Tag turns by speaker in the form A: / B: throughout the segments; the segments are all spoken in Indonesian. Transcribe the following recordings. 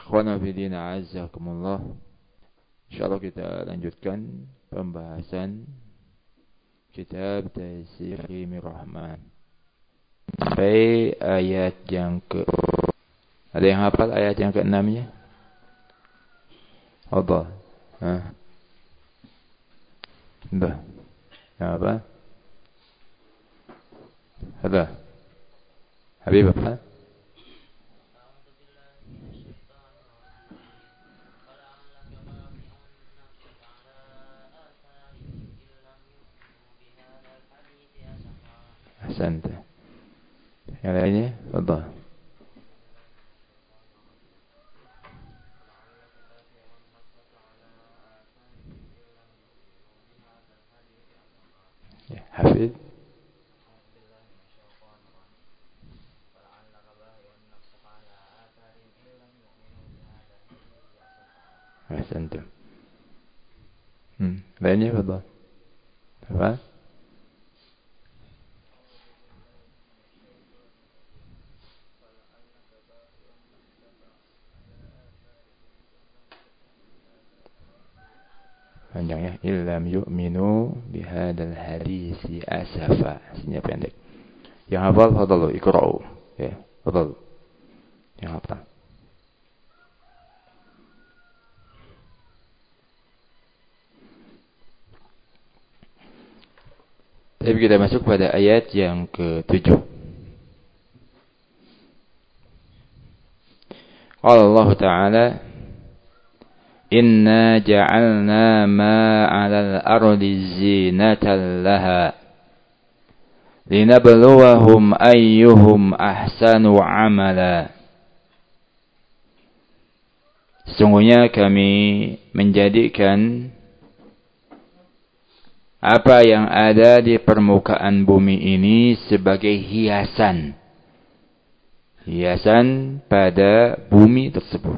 A: Ikhwana fillah azzakumullah. Insyaallah kita lanjutkan pembahasan kitab Taysir Karimir Rahman sampai ayat yang ke. Ada yang hafal ayat yang ke-6-nya? Allah. Dah. Apa? Ada. Habib apa? Ahsanta. Yang lainnya? Allah. Ya, Hafid. Ahsanta. Lainnya Allah. Apa? Panjangnya illam yu'minu bihadzal hadisi asafa. Artinya pendek. Yang hafal fadhalu iqra'u. Ya, fadhalu. Yang hafal. Tapi kita masuk pada ayat yang ke-7. Qala Allah Ta'ala Inna ja'alna ma 'alal ardi zinatan laha linabluwahum ayyuhum ahsanu 'amala. Sesungguhnya kami menjadikan apa yang ada di permukaan bumi ini sebagai hiasan. Hiasan pada bumi tersebut.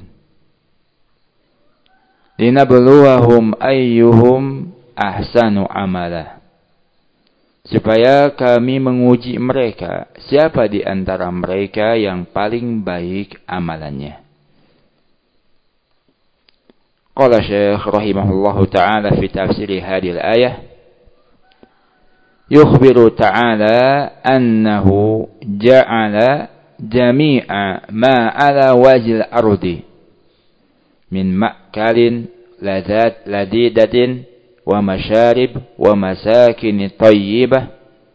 A: Linabluwahum ayyuhum ahsanu amala. Supaya kami menguji mereka, siapa di antara mereka yang paling baik amalannya. Qala Syekh rahimahullahu ta'ala fi tafsir hadhihi al-ayah yukhbiru ta'ala annahu ja'ala jami'a ma 'ala wajhil ardi min ma'kalin ladidatin wa masyarib wa masakin thayyibah.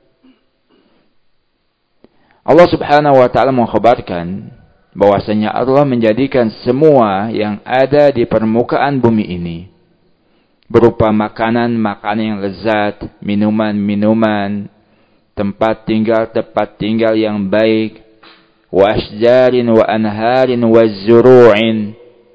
A: Allah Subhanahu wa taala mengkhabarkan bahwasanya Allah menjadikan semua yang ada di permukaan bumi ini berupa makanan-makanan yang lezat, minuman-minuman, tempat tinggal yang baik, wa asjarin wa anharin wa zuru'in,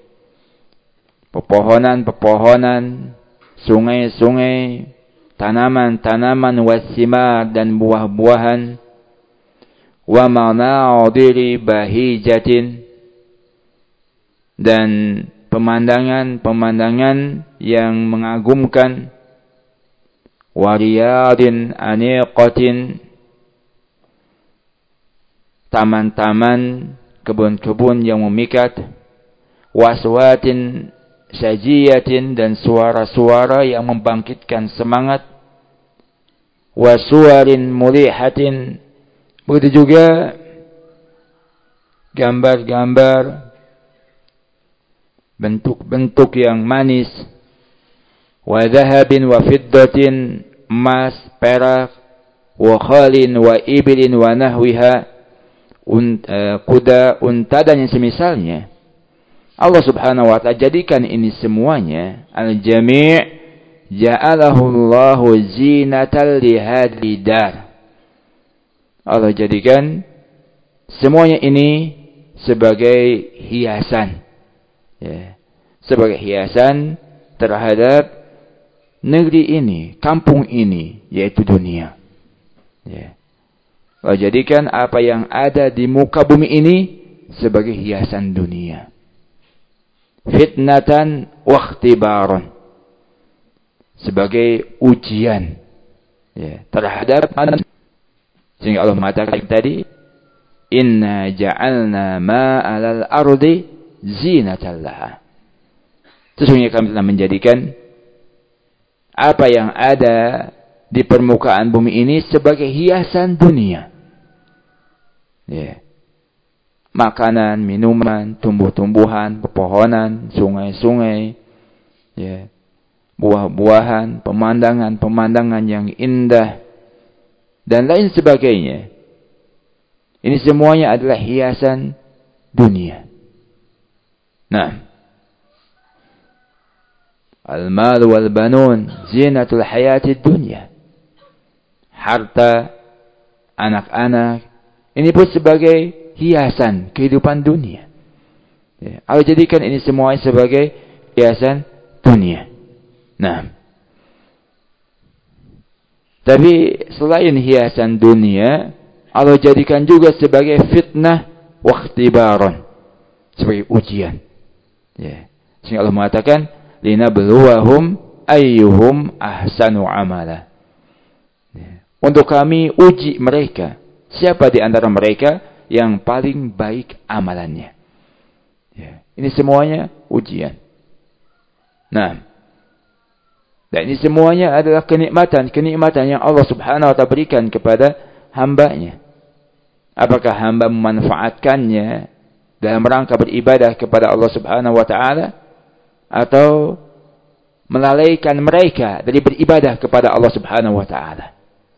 A: pepohonan-pepohonan, sungai-sungai, tanaman-tanaman, wasimar dan buah-buahan, wa manadiri bahijatin, dan pemandangan-pemandangan yang mengagumkan, wa riyadin aniqatin, taman-taman, kebun-kebun yang memikat, waswatin sajiyatin, dan suara-suara yang membangkitkan semangat, wasuwarin mulihatin, begitu juga gambar-gambar, bentuk-bentuk yang manis, wa dhahabin wa fiddatin, emas, perak, wa khalin wa ibilin wa nahwiha, kuda, unta dan yang semisalnya. Allah Subhanahu wa ta'ala jadikan ini semuanya al-jami' ja'alahu Allahu zinatan lihadli dar. Allah jadikan semuanya ini sebagai hiasan, ya, sebagai hiasan terhadap negeri ini, kampung ini, yaitu dunia. Ya. Allah jadikan apa yang ada di muka bumi ini sebagai hiasan dunia. Fitnatan wa ikhtibaran, sebagai ujian, ya, terhadap manusia. Sehingga Allah mengatakan tadi, inna ja'alna ma 'alal ardi zinatan laha. Sesungguhnya kami telah menjadikan apa yang ada di permukaan bumi ini sebagai hiasan dunia. Ya. Makanan, minuman, tumbuh-tumbuhan, pepohonan, sungai-sungai, ya. Buah-buahan, pemandangan-pemandangan yang indah, dan lain sebagainya. Ini semuanya adalah hiasan dunia. Nah, al-mal wal banun zinatul hayatid dunya. Harta, anak-anak, ini pun sebagai hiasan kehidupan dunia. Ya, Allah jadikan ini semua sebagai hiasan dunia. Nah, tapi selain hiasan dunia, Allah jadikan juga sebagai fitnah wa ikhtibaran, sebagai ujian. Ya. Sehingga Allah mengatakan, linabluwahum ayyuhum ahsanu amala. Ya. Untuk kami uji mereka, siapa di antara mereka yang paling baik amalannya. Ya. Ini semuanya ujian. Nah, dan ini semuanya adalah kenikmatan yang Allah Subhanahu wa ta'ala berikan kepada hambanya. Apakah hamba memanfaatkannya dalam rangka beribadah kepada Allah Subhanahu wa ta'ala, atau melalaikan mereka dari beribadah kepada Allah Subhanahu wa ta'ala?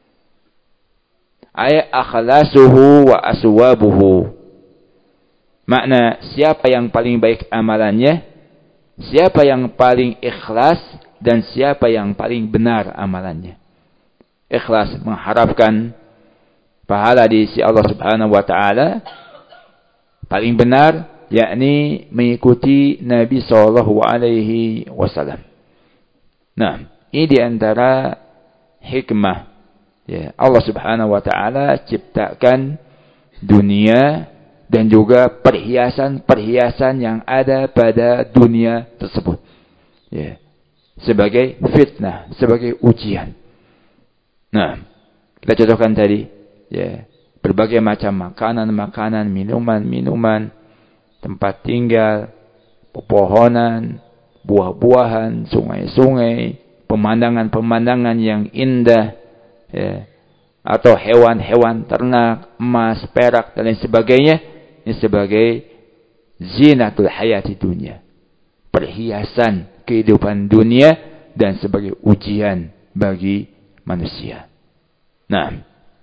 A: Ay akhlasuhu wa aswabuhu. Makna, siapa yang paling baik amalannya, siapa yang paling ikhlas, dan siapa yang paling benar amalannya. Ikhlas mengharapkan pahala di sisi Allah Subhanahu wa ta'ala. Paling benar, yakni mengikuti Nabi sallallahu alaihi wasallam. Nah, ini di antara hikmah, ya, Allah Subhanahu wa ta'ala ciptakan dunia dan juga perhiasan-perhiasan yang ada pada dunia tersebut. Ya. Sebagai fitnah, sebagai ujian. Nah, kita contohkan tadi, ya, berbagai macam makanan, minuman, tempat tinggal, pepohonan, buah-buahan, sungai-sungai, pemandangan-pemandangan yang indah, ya, atau hewan-hewan ternak, emas, perak, dan lain sebagainya. Ini sebagai zinatul hayati dunia, perhiasan kehidupan dunia, dan sebagai ujian bagi manusia. Nah,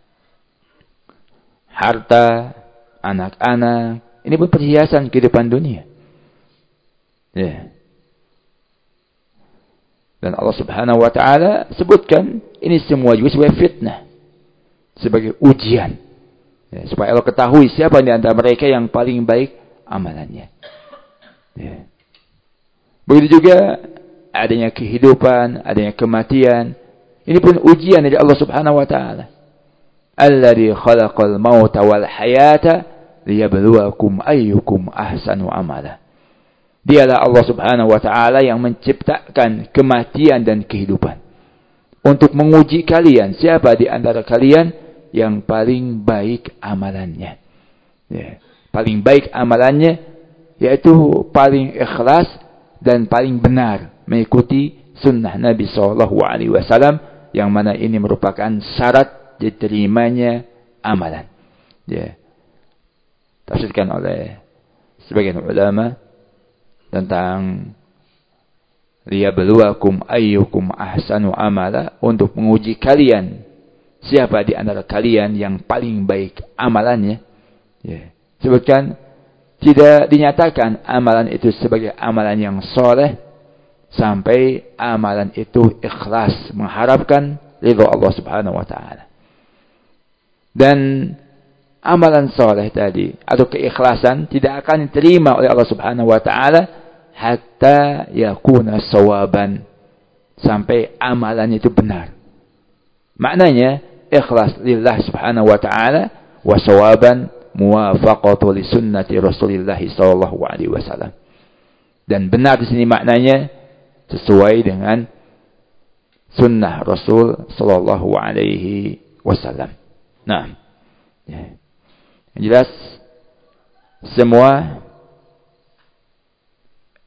A: harta, anak-anak, ini pun perhiasan kehidupan dunia. Ya. Dan Allah Subhanahu wa ta'ala sebutkan ini semua juga sebagai fitnah, sebagai ujian. Ya, supaya Allah ketahui siapa di antara mereka yang paling baik amalannya. Ya. Begitu juga adanya kehidupan, adanya kematian. Ini pun ujian dari Allah Subhanahu wa ta'ala. Alladzi khalaqal mauta wal hayata liyabluwakum ayyukum ahsanu amala. Dialah Allah Subhanahu wa ta'ala yang menciptakan kematian dan kehidupan untuk menguji kalian, siapa di antara kalian yang paling baik amalannya. Ya. Paling baik amalannya yaitu paling ikhlas dan paling benar mengikuti sunnah Nabi SAW, yang mana ini merupakan syarat diterimanya amalan. Ya. Tafsirkan oleh sebagian ulama tentang liyabluwakum ayyukum ahsanu amala, untuk menguji kalian siapa di antara kalian yang paling baik amalannya. Ya. Sebutkan tidak dinyatakan amalan itu sebagai amalan yang soleh sampai amalan itu ikhlas mengharapkan ridha Allah Subhanahu wa ta'ala. Dan amalan soleh tadi atau keikhlasan tidak akan diterima oleh Allah Subhanahu wa ta'ala hatta yakuna sawaban, sampai amalan itu benar. Maknanya ikhlas lillah Subhanahu wa ta'ala, wa sawaban muwafaqatu li sunnati Rasulillah sallallahu alaihi wasallam. Dan benar di sini maknanya sesuai dengan sunnah Rasul sallallahu alaihi wasallam. Nah, ya. Yang jelas semua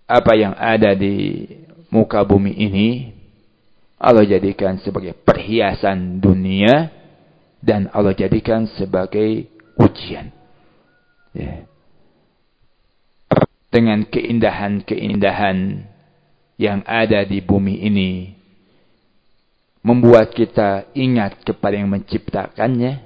A: apa yang ada di muka bumi ini Allah jadikan sebagai perhiasan dunia dan Allah jadikan sebagai ujian. Ya. Dengan keindahan-keindahan yang ada di bumi ini membuat kita ingat kepada yang menciptakannya,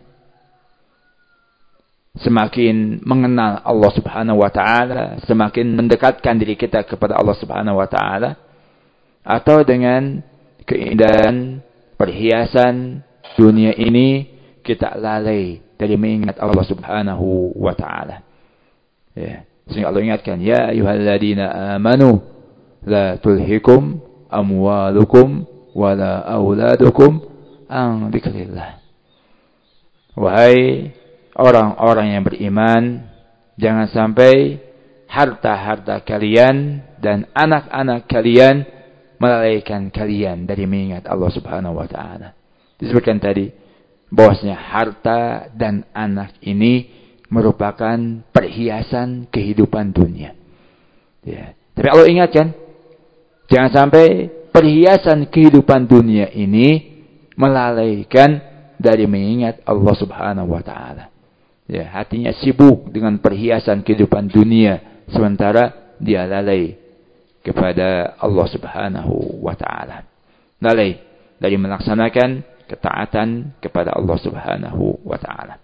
A: semakin mengenal Allah Subhanahu wa taala, semakin mendekatkan diri kita kepada Allah Subhanahu wa taala, atau dengan keindahan perhiasan dunia ini kita lalai dari mengingat Allah Subhanahu wa taala. Ya, sehingga Allah ingatkan, ya ayyuhalladzina amanu la tulhikum amwalukum wala auladukum an dzikrillah. Wahai orang-orang yang beriman, jangan sampai harta-harta kalian dan anak-anak kalian melalaikan kalian dari mengingat Allah Subhanahu wa taala. Disebutkan tadi bahwasanya harta dan anak ini merupakan perhiasan kehidupan dunia. Ya. Tapi Allah ingatkan, jangan sampai perhiasan kehidupan dunia ini melalaikan dari mengingat Allah Subhanahu wa taala. Ya, hatinya sibuk dengan perhiasan kehidupan dunia sementara dia lalai kepada Allah Subhanahu wa taala. Lalai dari melaksanakan ketaatan kepada Allah Subhanahu wa taala.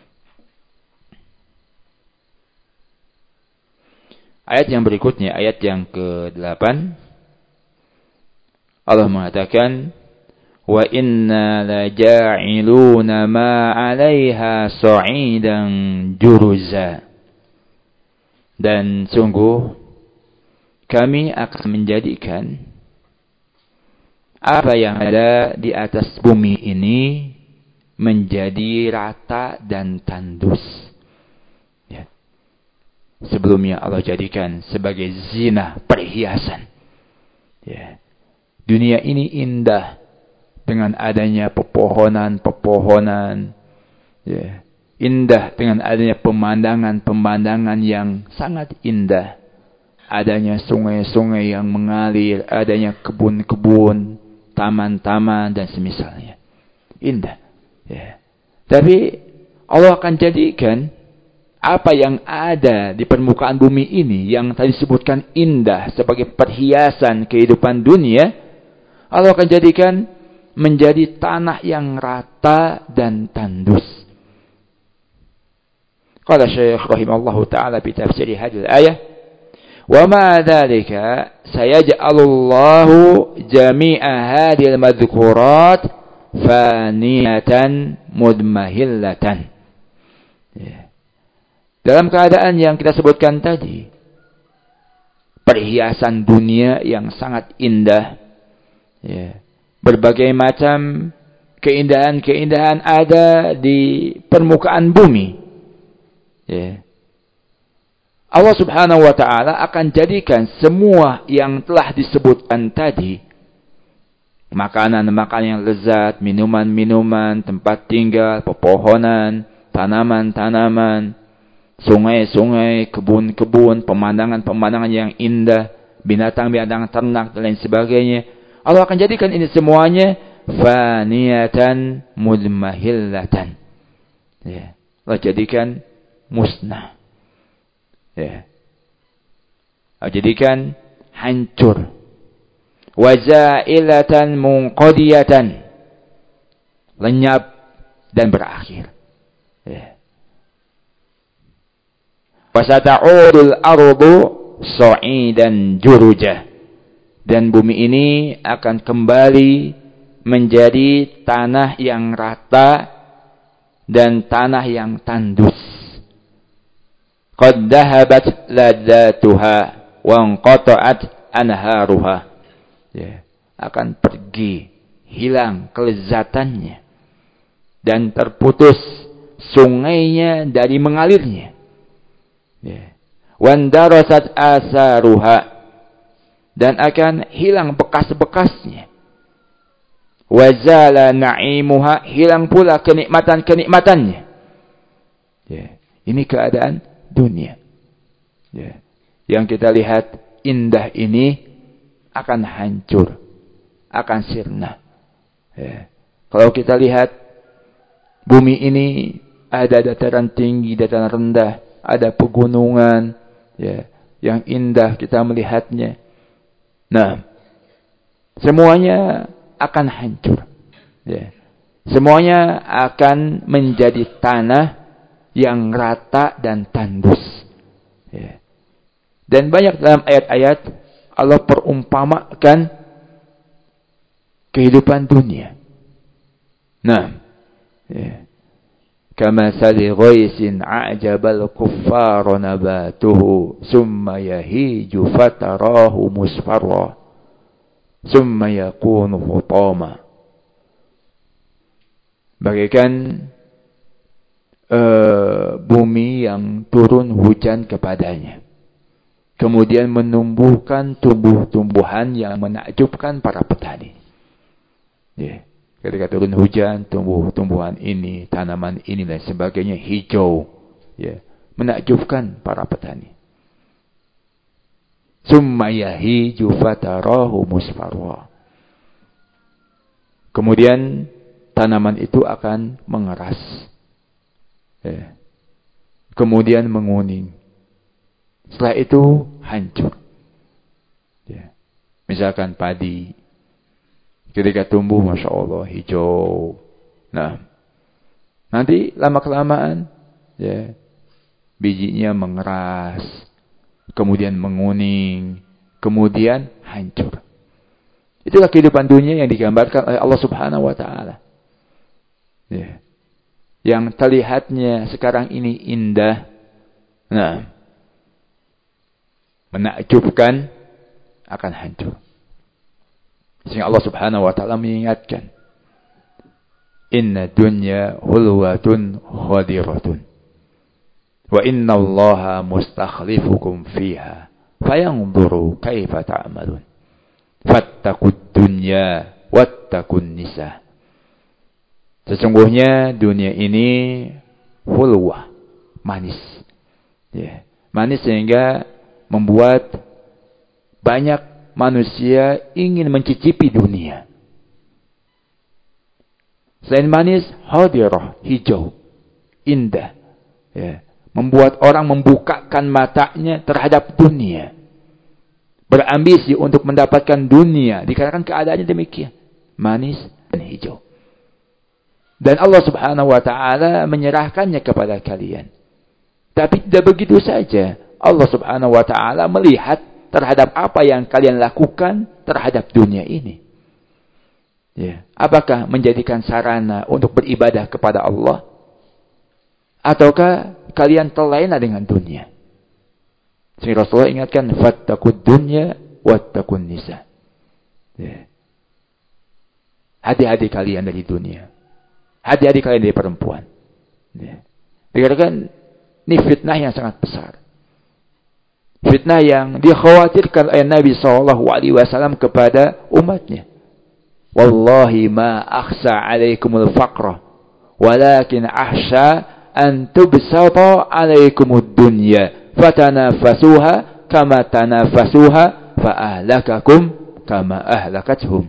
A: Ayat yang berikutnya, ayat yang ke-8, Allah mengatakan, wa inna laja'iluna ma 'alaiha sa'idan juruza. Dan sungguh kami akan menjadikan apa yang ada di atas bumi ini menjadi rata dan tandus. Ya. Sebelumnya Allah jadikan sebagai zina, perhiasan. Ya. Dunia ini indah dengan adanya pepohonan-pepohonan. Ya. Indah dengan adanya pemandangan-pemandangan yang sangat indah. Adanya sungai-sungai yang mengalir, adanya kebun-kebun, taman-taman dan semisalnya. Indah. Ya. Tapi Allah akan jadikan apa yang ada di permukaan bumi ini yang tadi disebutkan indah sebagai perhiasan kehidupan dunia, Allah akan jadikan menjadi tanah yang rata dan tandus. Qala Syekh rahimahullahu taala fi tafsir hadhihi al-ayah, wa ma dzalika sayaj'alullahu jami'a hadhihi al-madhkurat faniyatan mudmahillatan. Ya. Dalam keadaan yang kita sebutkan tadi, perhiasan dunia yang sangat indah, ya, berbagai macam keindahan-keindahan ada di permukaan bumi. Ya. Allah Subhanahu wa taala akan jadikan semua yang telah disebutkan tadi, makanan-makanan yang lezat, minuman-minuman, tempat tinggal, pepohonan, tanaman-tanaman, sungai-sungai, kebun-kebun, pemandangan-pemandangan yang indah, binatang-binatang ternak dan lain sebagainya. Allah akan jadikan ini semuanya faniyatan mudmahillatan. Ya. Allah jadikan musnah. Ya. Allah jadikan hancur. Wazailatan munqadiyatan. Lenyap dan berakhir. Ya. Wasata'udul ardu sa'idan juruja. Dan bumi ini akan kembali menjadi tanah yang rata dan tanah yang tandus. Qad dhahabat ladzatuha wa anqata'at anharuha. Ya, akan pergi, hilang kelezatannya dan terputus sungainya dari mengalirnya. Ya. Wandarasat asaruha, dan akan hilang bekas-bekasnya. Wazala na'imuha, hilang pula kenikmatan-kenikmatannya. Ya. Ini keadaan dunia. Ya. Yang kita lihat indah ini akan hancur, akan sirna. Ya. Kalau kita lihat bumi ini ada dataran tinggi, dataran rendah, ada pegunungan, ya, yang indah kita melihatnya. Nah, semuanya akan hancur. Ya. Semuanya akan menjadi tanah yang rata dan tandus. Ya. Dan banyak dalam ayat-ayat Allah perumpamakan kehidupan dunia. Nah, ya. Kamathali ghaisin a'jabal kuffara nabatuhu summa yahiju fatarahu musfarra summa yakunu hutama. Bagaikan bumi yang turun hujan kepadanya, kemudian menumbuhkan tumbuh-tumbuhan yang menakjubkan para petani. Yeah. Ketika turun hujan, tumbuh-tumbuhan ini, tanaman ini dan sebagainya hijau, yeah, menakjubkan para petani. Summa yahiju fatarahu musfarra. Kemudian tanaman itu akan mengeras, yeah, kemudian menguning. Setelah itu hancur. Yeah. Misalkan padi, ketika tumbuh, Masya Allah, hijau. Nah, nanti lama-kelamaan, ya, bijinya mengeras, kemudian menguning, kemudian hancur. Itulah kehidupan dunia yang digambarkan oleh Allah Subhanahu wa Ta'ala. Ya. Yang terlihatnya sekarang ini indah, nah, menakjubkan, akan hancur. Sehingga Allah Subhanahu wa Ta'ala mengingatkan, inna dunya hulwatun khadiratun wa inna Allaha mustakhlifukum fiha fayanzuru kaifa ta'malun fattaqud dunya wattaqun nisa. Sesungguhnya dunia ini hulwah, manis. Ya, manis sehingga membuat banyak manusia ingin mencicipi dunia. Selain manis, hadirah, hijau, indah. Ya. Membuat orang membukakan matanya terhadap dunia. Berambisi untuk mendapatkan dunia. Dikarenakan keadaannya demikian. Manis dan hijau. Dan Allah Subhanahu wa Ta'ala menyerahkannya kepada kalian. Tapi tidak begitu saja. Allah Subhanahu wa Ta'ala melihat terhadap apa yang kalian lakukan terhadap dunia ini. Ya. Apakah menjadikan sarana untuk beribadah kepada Allah? Ataukah kalian terlena dengan dunia? Sehingga Rasulullah ingatkan, fattaqud dunya wattaqun nisa. Ya. Hati-hati kalian dari dunia. Hati-hati kalian dari perempuan. Ya. Dikatakan, ini fitnah yang sangat besar. Fitnah yang dikhawatirkan oleh Nabi SAW kepada umatnya. Wallahi ma akhsa alaikumul faqra, walakin ahsha an tubsata alaikumud dunya, fatanafasuha kama tanafasuha, fa'ahlakakum kama ahlakathum.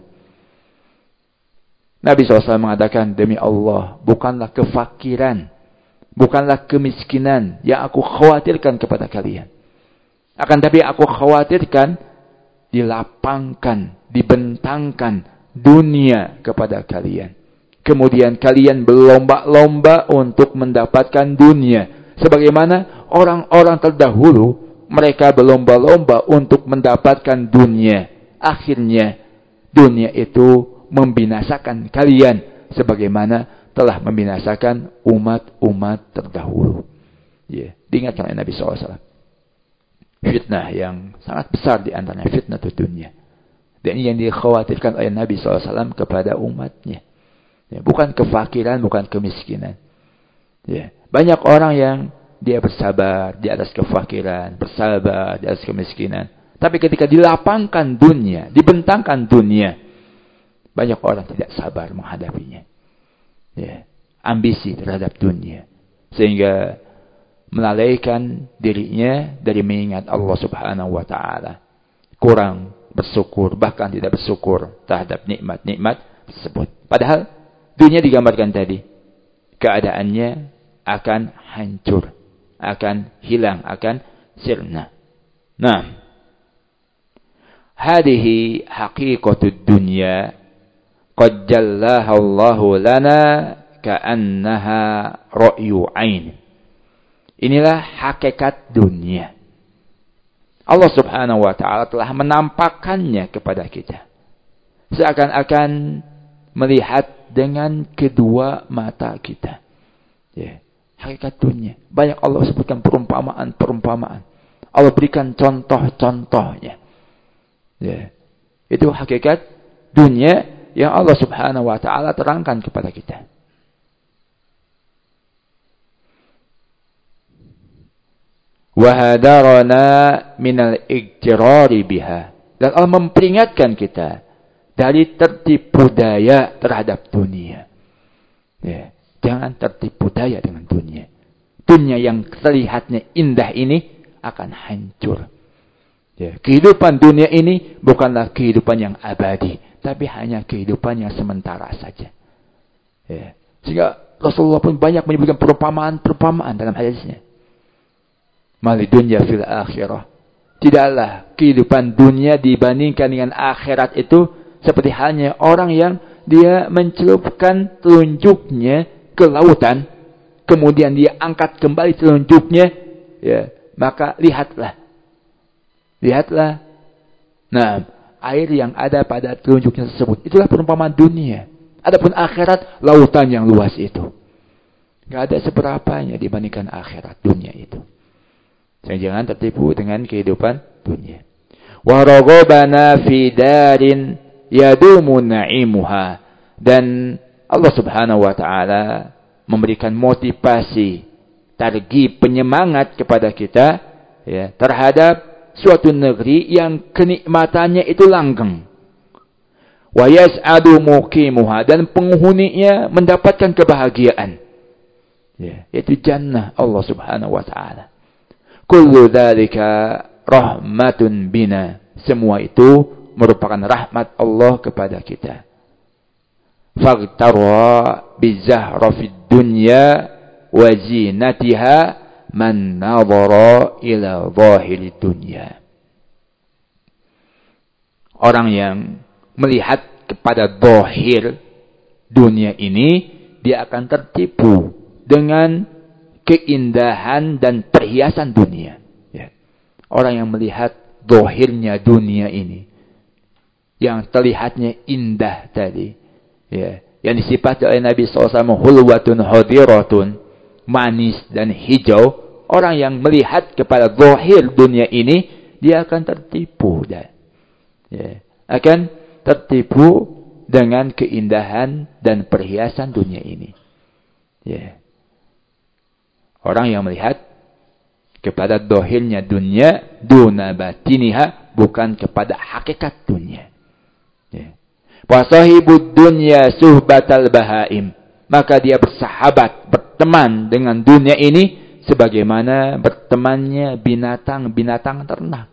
A: Nabi SAW mengatakan, demi Allah, bukanlah kefakiran, bukanlah kemiskinan yang aku khawatirkan kepada kalian. Akan tapi aku khawatirkan dilapangkan, dibentangkan dunia kepada kalian. Kemudian kalian berlomba-lomba untuk mendapatkan dunia. Sebagaimana orang-orang terdahulu, mereka berlomba-lomba untuk mendapatkan dunia. Akhirnya dunia itu membinasakan kalian. Sebagaimana telah membinasakan umat-umat terdahulu. Ya, diingatkan oleh Nabi SAW. Fitnah yang sangat besar di antaranya fitnah dunia. Dan ini yang dikhawatirkan oleh Nabi SAW kepada umatnya. Ya, bukan kefakiran, bukan kemiskinan. Ya, banyak orang yang dia bersabar di atas kefakiran, bersabar di atas kemiskinan. Tapi ketika dilapangkan dunia, dibentangkan dunia, banyak orang tidak sabar menghadapinya. Ya, ambisi terhadap dunia. Sehingga melalaikan dirinya dari mengingat Allah Subhanahu wa Ta'ala. kurang bersyukur, bahkan tidak bersyukur terhadap nikmat-nikmat tersebut. Padahal dunia digambarkan tadi, keadaannya akan hancur, akan hilang, akan sirna. Nah, hadhihi haqiqatud dunya qad jallaha Allahu lana ka'annaha ra'yu 'ain. Inilah hakikat dunia. Allah Subhanahu wa taala telah menampakkannya kepada kita. Seakan-akan melihat dengan kedua mata kita. Ya, hakikat dunia. Banyak Allah sebutkan perumpamaan-perumpamaan. Allah berikan contoh-contohnya. Ya, itu hakikat dunia yang Allah Subhanahu wa taala terangkan kepada kita. Wahadarana minal igtirari biha. Dan Allah memperingatkan kita dari tertipu daya terhadap dunia. Ya, jangan tertipu daya dengan dunia. Dunia yang terlihatnya indah ini akan hancur. Ya, kehidupan dunia ini bukanlah kehidupan yang abadi, tapi hanya kehidupan yang sementara saja. Ya, sehingga Rasulullah pun banyak menyebutkan perumpamaan-perumpamaan dalam hadisnya. Mali dunya fil akhirah. Tidaklah kehidupan dunia dibandingkan dengan akhirat itu seperti halnya orang yang dia mencelupkan telunjuknya ke lautan, kemudian dia angkat kembali telunjuknya, ya, maka lihatlah. Nah, air yang ada pada telunjuknya tersebut, itulah perumpamaan dunia. Adapun akhirat, lautan yang luas itu. Gak ada seberapanya dibandingkan akhirat dunia itu. Jangan tertipu dengan kehidupan dunia. Wa raghobana fi darin yadumu na'imuha. Dan Allah Subhanahu wa taala memberikan motivasi, targhib, penyemangat kepada kita, ya, terhadap suatu negeri yang kenikmatannya itu langgeng. Wa yas'adu muqimuha, dan penghuninya mendapatkan kebahagiaan. Ya, yaitu jannah Allah Subhanahu wa taala. Kullu dzalika rahmatun bina. Semua itu merupakan rahmat Allah kepada kita. Faghtara bizahra fid dunya wa zinatiha man nadhara ila zahiri dunya. Orang yang melihat kepada zahir dunia ini, dia akan tertipu dengan keindahan dan perhiasan dunia. Ya. Orang yang melihat zahirnya dunia ini, yang terlihatnya indah tadi, ya, yang disifati oleh Nabi SAW hulwatun hadiratun, manis dan hijau. Orang yang melihat kepada zahir dunia ini, dia akan tertipu, ya, akan tertipu dengan keindahan dan perhiasan dunia ini. Ya. Orang yang melihat kepada zahirnya dunia, duna batiniha, bukan kepada hakikat dunia. Wa sahibud dunya suhbatal bahaim. Maka dia bersahabat, berteman dengan dunia ini sebagaimana bertemannya binatang-binatang ternak.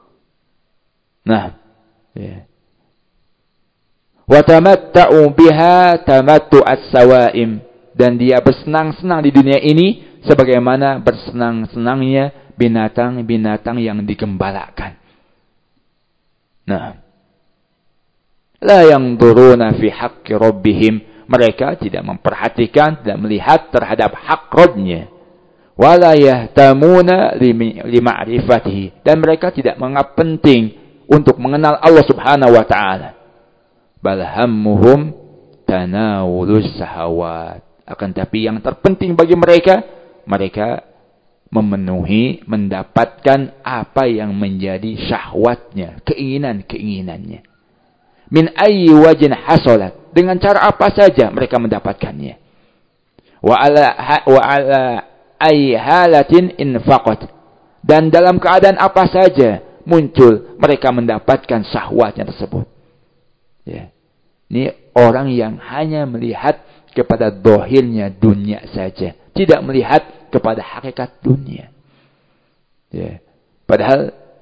A: Nah, ya. Wa tamatta'u biha tamattu'as sawaim. Dan dia bersenang-senang di dunia ini sebagaimana bersenang-senangnya binatang-binatang yang digembalakan. Nah, la yanzuruna fi haqqi rabbihim. Mereka tidak memperhatikan, tidak melihat terhadap hak Rabb-nya. Wala yahtamuna lima'rifatihi. Dan mereka tidak menganggap penting untuk mengenal Allah Subhanahu wa taala. Bal hammuhum tanawulus sahawat. Akan tapi yang terpenting bagi mereka, mereka memenuhi, mendapatkan apa yang menjadi syahwatnya, keinginan-keinginannya. Min ayyi wajin hasolat. Dengan cara apa saja mereka mendapatkannya. Wa ala ayyi halatin infaqat. Dan dalam keadaan apa saja muncul mereka mendapatkan syahwatnya tersebut. Ya. Ini orang yang hanya melihat kepada zahirnya dunia saja, tidak melihat kepada hakikat dunia. Ya. Padahal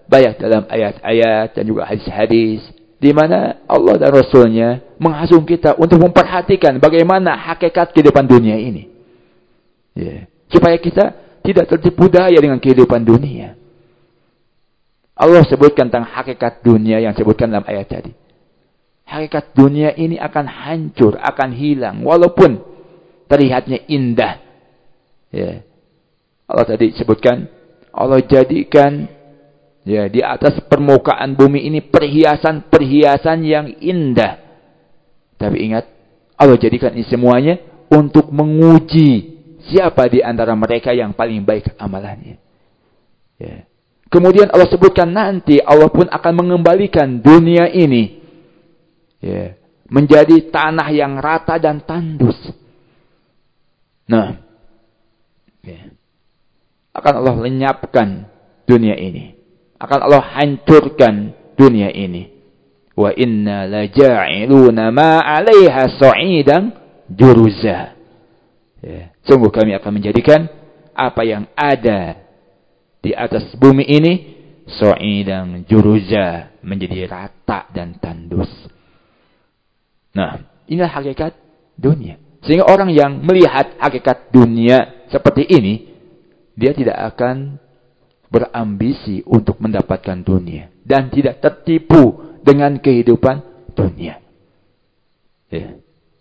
A: banyak dalam ayat-ayat dan juga hadis-hadis di mana Allah dan Rasulnya menghasung kita untuk memperhatikan bagaimana hakikat kehidupan dunia ini. Ya. Supaya kita tidak tertipu daya dengan kehidupan dunia. Allah sebutkan tentang hakikat dunia yang disebutkan dalam ayat tadi. Hakikat dunia ini akan hancur, akan hilang. Walaupun terlihatnya indah. Ya. Allah tadi sebutkan, Allah jadikan ya di atas permukaan bumi ini perhiasan-perhiasan yang indah. Tapi ingat, Allah jadikan ini semuanya untuk menguji siapa di antara mereka yang paling baik amalannya. Ya. Kemudian Allah sebutkan nanti Allah pun akan mengembalikan dunia ini ya, menjadi tanah yang rata dan tandus. Nah, ya, akan Allah lenyapkan dunia ini. Akan Allah hancurkan dunia ini. Wa inna laja'iluna ma 'alaiha sa'idan juruza. Ya, sungguh kami akan menjadikan apa yang ada di atas bumi ini sa'idan juruza, menjadi rata dan tandus. Nah, inilah hakikat dunia. Sehingga orang yang melihat hakikat dunia seperti ini, dia tidak akan berambisi untuk mendapatkan dunia. Dan tidak tertipu dengan kehidupan dunia. Ya.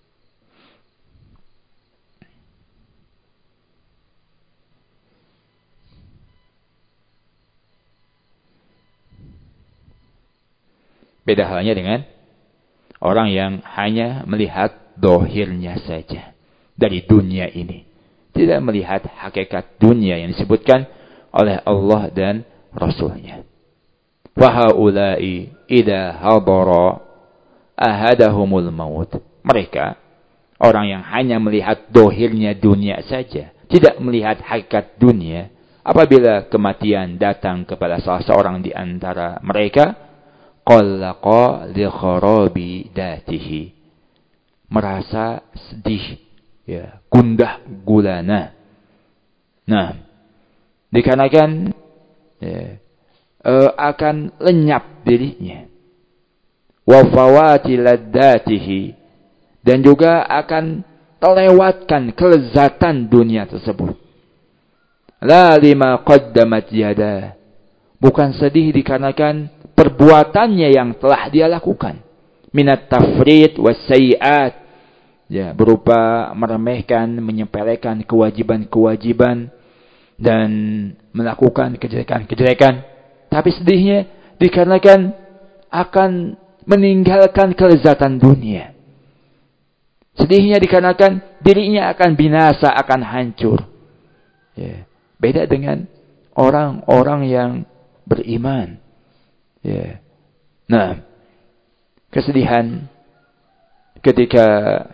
A: Beda halnya dengan orang yang hanya melihat dohirnya saja dari dunia ini. Tidak melihat hakikat dunia yang disebutkan oleh Allah dan Rasulnya. Wahaulai idha hadara ahadahumul maut. Mereka, orang yang hanya melihat dohirnya dunia saja, tidak melihat hakikat dunia, apabila kematian datang kepada salah seorang di antara mereka, qallaqa li kharabi datihi, merasa sedih, ya, gundah gulana. Nah, dikarenakan ya, akan lenyap dirinya. Wa fawati laddatihi, dan juga akan terlewatkan kelezatan dunia tersebut. La lima qaddamat yada, bukan sedih dikarenakan perbuatannya yang telah dia lakukan. Minat tafrid was sayiat, ya, berupa meremehkan, menyepelekan kewajiban-kewajiban dan melakukan kejelekan-kejelekan. Tapi sedihnya dikarenakan akan meninggalkan kelezatan dunia. Sedihnya dikarenakan dirinya akan binasa, akan hancur. Ya. Beda dengan orang-orang yang beriman. Ya. Nah, kesedihan ketika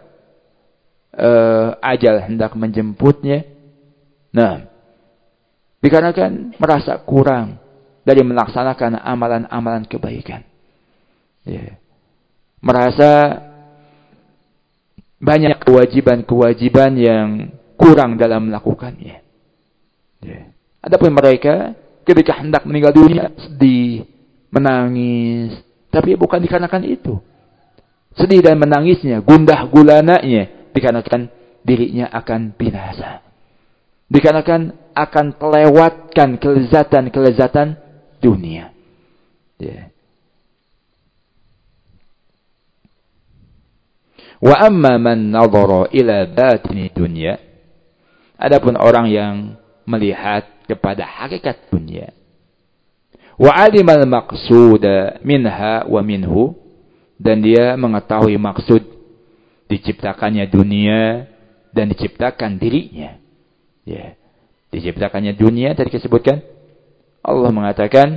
A: ajal hendak menjemputnya. Nah, dikarenakan merasa kurang dari melaksanakan amalan-amalan kebaikan. Ya. Merasa banyak kewajiban-kewajiban yang kurang dalam melakukannya. Ya. Adapun mereka ketika hendak meninggal dunia sedih, menangis, tapi bukan dikarenakan itu. Sedih dan menangisnya, gundah gulananya dikarenakan dirinya akan binasa. Dikarenakan akan terlewatkan kelezatan-kelezatan dunia. Ya. Wa amma man nadhara ila batini dunya, adapun orang yang melihat kepada hakikat dunia, wa alimal maqsuda minha wa minhu, dan dia mengetahui maksud diciptakannya dunia dan diciptakan dirinya. Ya. Diciptakannya dunia tadi disebutkan Allah mengatakan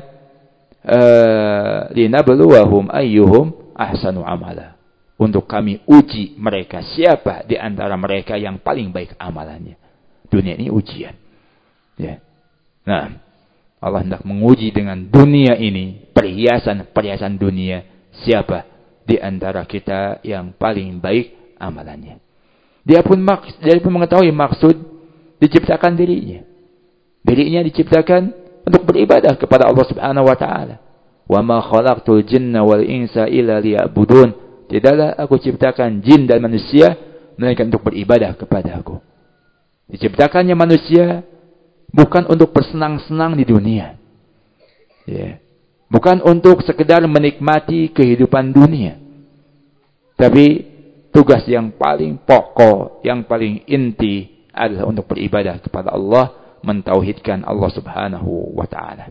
A: linabluwahum ayyuhum ahsanu amala, untuk kami uji mereka siapa di antara mereka yang paling baik amalannya. Dunia ini ujian. Ya. Nah, Allah hendak menguji dengan dunia ini, perhiasan-perhiasan dunia, siapa di antara kita yang paling baik amalannya. Dia pun mengetahui maksud diciptakan dirinya. Dirinya diciptakan untuk beribadah kepada Allah Subhanahu wa taala. Wa ma khalaqtul jinna wal insa illa liya'budun. Tidaklah aku ciptakan jin dan manusia melainkan untuk beribadah kepada aku. Diciptakannya manusia bukan untuk bersenang-senang di dunia. Ya. Bukan untuk sekedar menikmati kehidupan dunia. Tapi tugas yang paling pokok, yang paling inti adalah untuk beribadah kepada Allah, mentauhidkan Allah Subhanahu wa taala.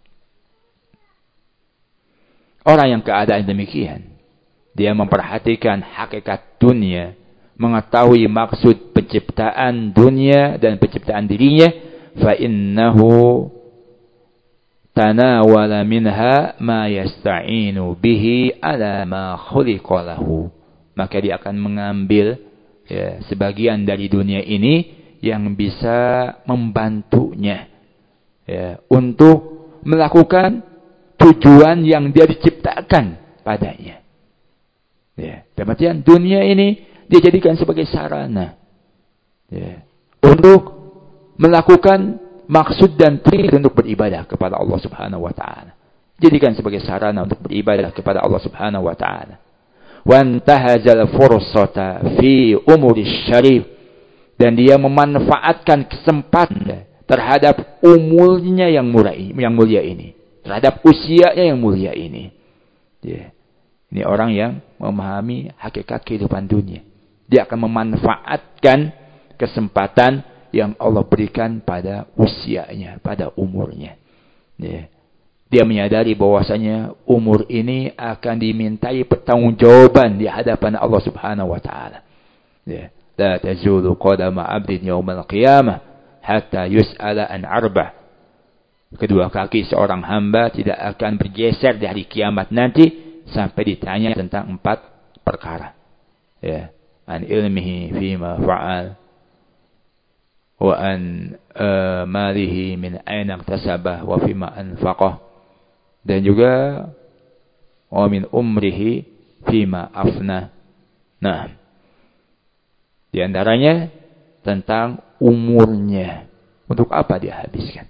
A: Orang yang keadaan demikian, dia memperhatikan hakikat dunia, mengetahui maksud penciptaan dunia dan penciptaan dirinya, fa innahu tanawala minha ma yasta'inu bihi ala ma khuliqa lahu. Maka dia akan mengambil sebagian dari dunia ini yang bisa membantunya untuk melakukan tujuan yang dia diciptakan padanya. Demikian dunia ini dia jadikan sebagai sarana untuk melakukan maksud dan tujuan untuk beribadah kepada Allah Subhanahu wa taala. Jadikan sebagai sarana untuk beribadah kepada Allah Subhanahu wa taala. Wa antahazal fursata fi umuri syarif, dan dia memanfaatkan kesempatan terhadap umurnya yang mulia ini, terhadap usianya yang mulia ini. Ini orang yang memahami hakikat kehidupan dunia. Dia akan memanfaatkan kesempatan yang Allah berikan pada usianya, pada umurnya. Dia menyadari bahwasanya umur ini akan dimintai pertanggungjawaban di hadapan Allah Subhanahu wa taala. La tazulu qadama 'abdin yaumal qiyamah hatta yus'ala an arba'. Kedua kaki seorang hamba tidak akan bergeser di hari kiamat nanti sampai ditanya tentang 4 perkara. An ilmihi fima fa'al, wa an malihi min aina iktasabah wa fima anfaqah, dan juga wa min umrihi fima afna. Nah, di antaranya tentang umurnya, untuk apa dia habiskan.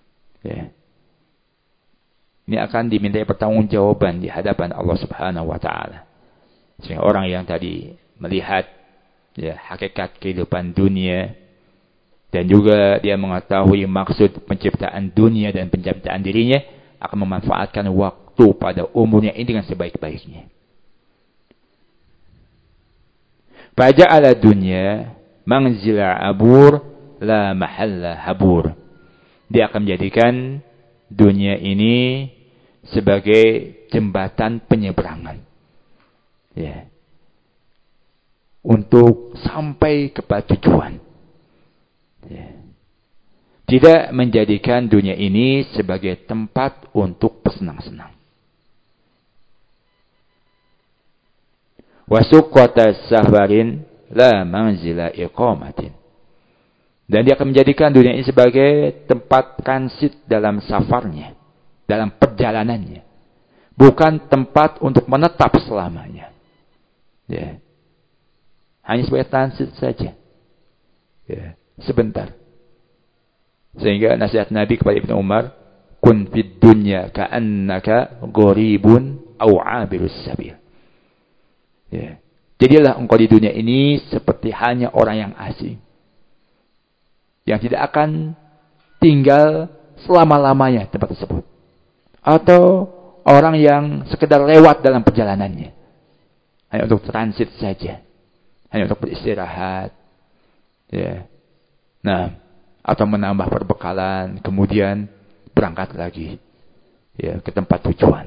A: Ini akan dimintai pertanggungjawaban di hadapan Allah Subhanahu wa taala. Sehingga orang yang tadi melihat hakikat kehidupan dunia, dan juga dia mengetahui maksud penciptaan dunia dan penciptaan dirinya, akan memanfaatkan waktu pada umurnya ini dengan sebaik-baiknya. Faja'ala dunya manzila abur la mahalla habur. Dia akan menjadikan dunia ini sebagai jembatan penyeberangan. Untuk sampai kepada tujuan. Tidak menjadikan dunia ini sebagai tempat untuk bersenang-senang. Wasuqata sahbarin la manzila iqamatin. Dan dia akan menjadikan dunia ini sebagai tempat transit dalam safarnya, dalam perjalanannya. Bukan tempat untuk menetap selamanya. Hanya sebagai transit saja. Sebentar. Sehingga nasihat Nabi kepada Ibnu Umar, kun fid dunya ka'annaka gharibun aw 'abirus sabil. Jadilah engkau di dunia ini seperti hanya orang yang asing, yang tidak akan tinggal selama-lamanya tempat tersebut, atau orang yang sekedar lewat dalam perjalanannya, hanya untuk transit saja, hanya untuk beristirahat, atau menambah perbekalan, kemudian berangkat lagi ke tempat tujuan.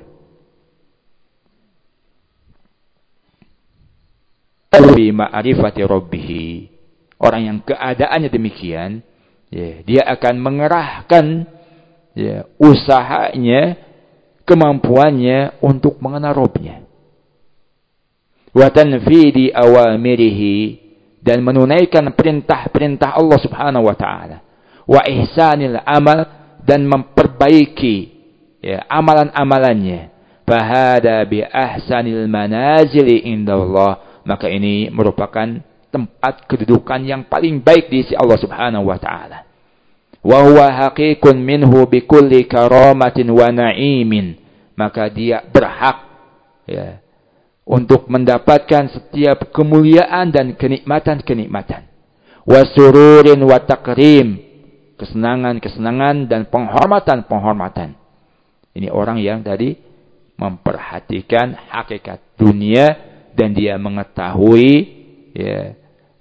A: Bi ma'rifati rabbih, orang yang keadaannya demikian, dia akan mengerahkan usahanya, kemampuannya untuk mengenal Rabbnya. Wa tanfidi awamirihi, dan menunaikan perintah-perintah Allah Subhanahu wa taala. Wa ihsanil amal, dan memperbaiki amalan-amalannya. Fahada bi ahsanil manazili indallah, maka ini merupakan tempat kedudukan yang paling baik di sisi Allah Subhanahu wa taala. wa huwa haqiqun minhu bi kulli karamatin wa na'imin, maka dia berhak ya untuk mendapatkan setiap kemuliaan dan kenikmatan-kenikmatan, wa sururin wa takrim, kesenangan-kesenangan dan penghormatan-penghormatan. Ini orang yang tadi memperhatikan hakikat dunia dan dia mengetahui ya,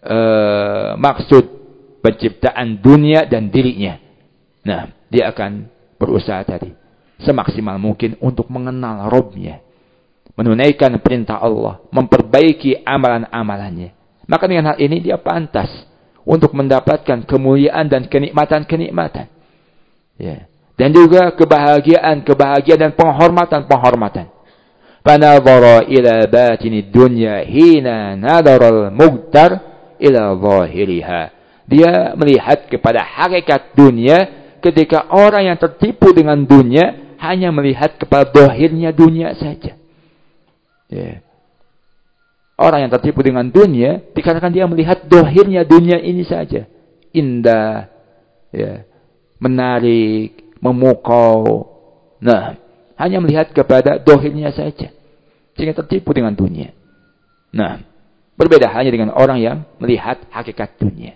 A: maksud penciptaan dunia dan dirinya. Nah, dia akan berusaha tadi semaksimal mungkin untuk mengenal Rabb-nya, menunaikan perintah Allah, memperbaiki amalan-amalannya. Maka dengan hal ini dia pantas untuk mendapatkan kemuliaan dan kenikmatan-kenikmatan. Ya. Dan juga kebahagiaan dan penghormatan-penghormatan. Fanadhara ila batini dunya hina nadhara al-mughtar ila zahiriha. Dia melihat kepada hakikat dunia ketika orang yang tertipu dengan dunia hanya melihat kepada zahirnya dunia saja. Ya. Orang yang tertipu dengan dunia dikarenakan dia melihat zahirnya dunia ini saja. Indah, ya, menarik, memukau. Nah, hanya melihat kepada zahirnya saja, sehingga tertipu dengan dunia. Nah, berbeda halnya dengan orang yang melihat hakikat dunia.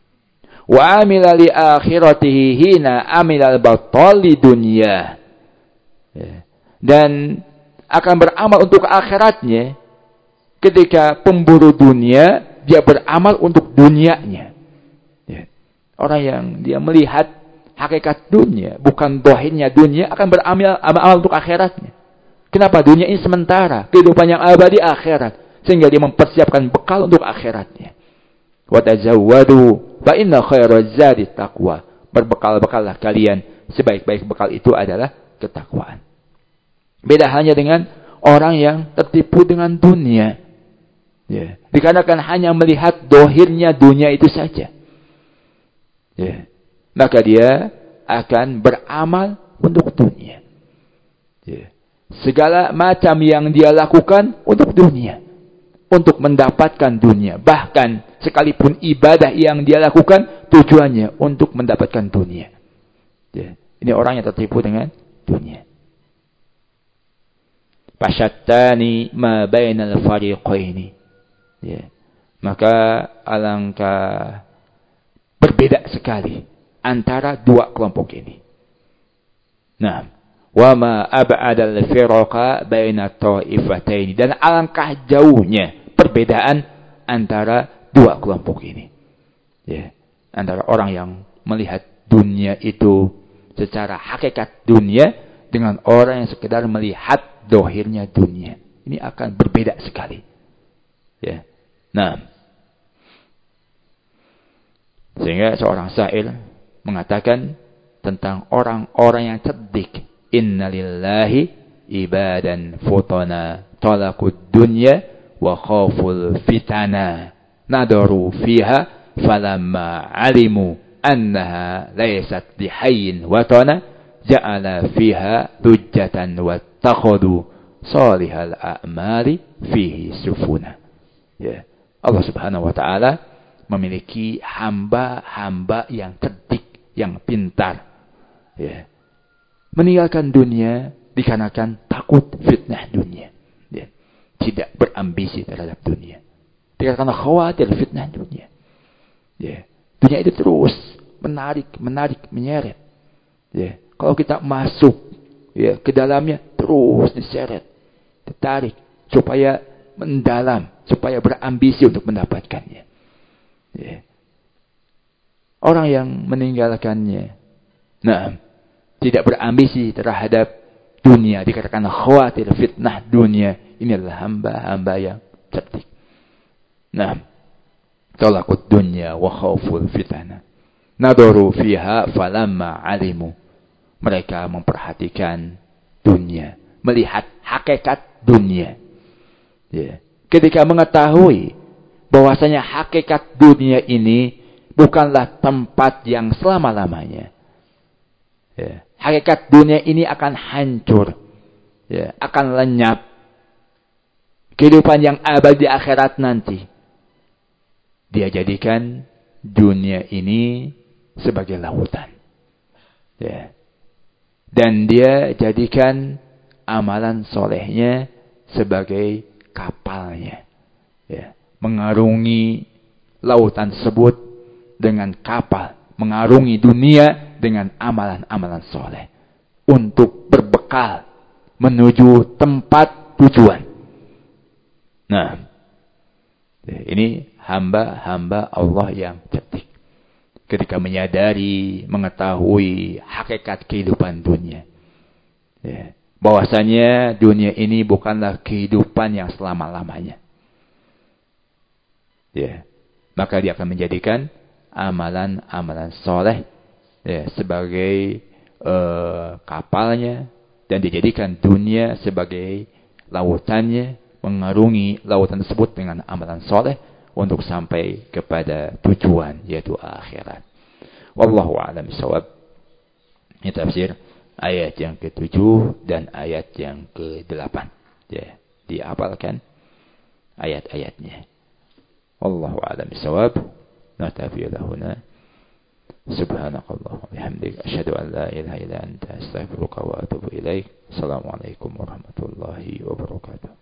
A: Wa amila li akhiratihi hina amila al-batal li dunya. Ya. Dan akan beramal untuk akhiratnya ketika pemburu dunia dia beramal untuk dunianya. Ya. Orang yang dia melihat hakikat dunia, bukan zahirnya dunia, akan beramal untuk akhiratnya. Kenapa? Dunia ini sementara, kehidupan yang abadi akhirat, sehingga dia mempersiapkan bekal untuk akhiratnya. Wa tazawwadu fa inna khairaz zadi taqwa. Berbekal-bekallah kalian, sebaik-baik bekal itu adalah ketakwaan. Beda halnya dengan orang yang tertipu dengan dunia. Ya, dikarenakan hanya melihat zahirnya dunia itu saja. Ya. Maka dia akan beramal untuk dunia. Ya. Segala macam yang dia lakukan untuk dunia. Untuk mendapatkan dunia. Bahkan sekalipun ibadah yang dia lakukan tujuannya untuk mendapatkan dunia. Ya. Ini orang yang tertipu dengan dunia. Fasyattani ma bainal fariqaini. Ya. Maka alangkah berbeda sekali antara dua kelompok ini. Nah, wa ma ab'adal firaqa baina ta'ifataini, dan alangkah jauhnya perbedaan antara dua kelompok ini. Ya, antara orang yang melihat dunia itu secara hakikat dunia dengan orang yang sekedar melihat zahirnya dunia. Ini akan berbeda sekali. Ya. Nah, sehingga seorang syair mengatakan tentang orang-orang yang cerdik, innalillahi ibadan futana talaqud dunya wa khaful fitana nadaru fiha falamma alimu annaha laysat bihayyin watana ja'ala fiha hujjatan wattakhadu salihal a'mali fihi sufuna. Ya, Allah Subhanahu wa taala memiliki hamba-hamba yang cerdik, yang pintar. Ya. Meninggalkan dunia dikarenakan takut fitnah dunia. Ya. Tidak berambisi terhadap dunia. Dikarenakan khawatir fitnah dunia. Ya. Dunia itu terus menarik, menyeret. Ya. Kalau kita masuk ya, ke dalamnya, terus diseret, ditarik, supaya mendalam, supaya berambisi untuk mendapatkannya. Ya. Orang yang meninggalkannya, nah, tidak berambisi terhadap dunia, dikatakan khawatir fitnah dunia, ini adalah hamba-hamba yang cerdik. Nah, talaqud dunya wa khawful fitnah nadaru fiha falamma alimu. Mereka memperhatikan dunia, melihat hakikat dunia. Ya. Ketika mengetahui bahwasanya hakikat dunia ini bukanlah tempat yang selama-lamanya. Ya. Hakikat dunia ini akan hancur. Ya. Akan lenyap. Kehidupan yang abadi akhirat nanti. Dia jadikan dunia ini sebagai lautan. Ya. Dan dia jadikan amalan solehnya sebagai kapalnya. Ya. Mengarungi lautan tersebut dengan kapal. Mengarungi dunia dengan amalan-amalan soleh. Untuk berbekal menuju tempat tujuan. Nah, ini hamba-hamba Allah yang cerdik. Ketika menyadari, mengetahui hakikat kehidupan dunia. Ya. Bahwasanya dunia ini bukanlah kehidupan yang selama-lamanya. Ya. Maka dia akan menjadikan amalan-amalan soleh ya, sebagai kapalnya. Dan dijadikan dunia sebagai lautannya. Mengarungi lautan tersebut dengan amalan soleh. Untuk sampai kepada tujuan yaitu akhirat. Wallahu a'lam bishawab. Ini tafsir ayat yang ke-7 dan ayat yang ke-8. Ya, dihafalkan ayat-ayatnya. Wallahu a'lam bishawab. Naktafi lahuna. Subhanakallahumma bihamdik asyhadu an la ilaha illa anta astaghfiruka wa atubu ilaik. Assalamualaikum warahmatullahi wabarakatuh.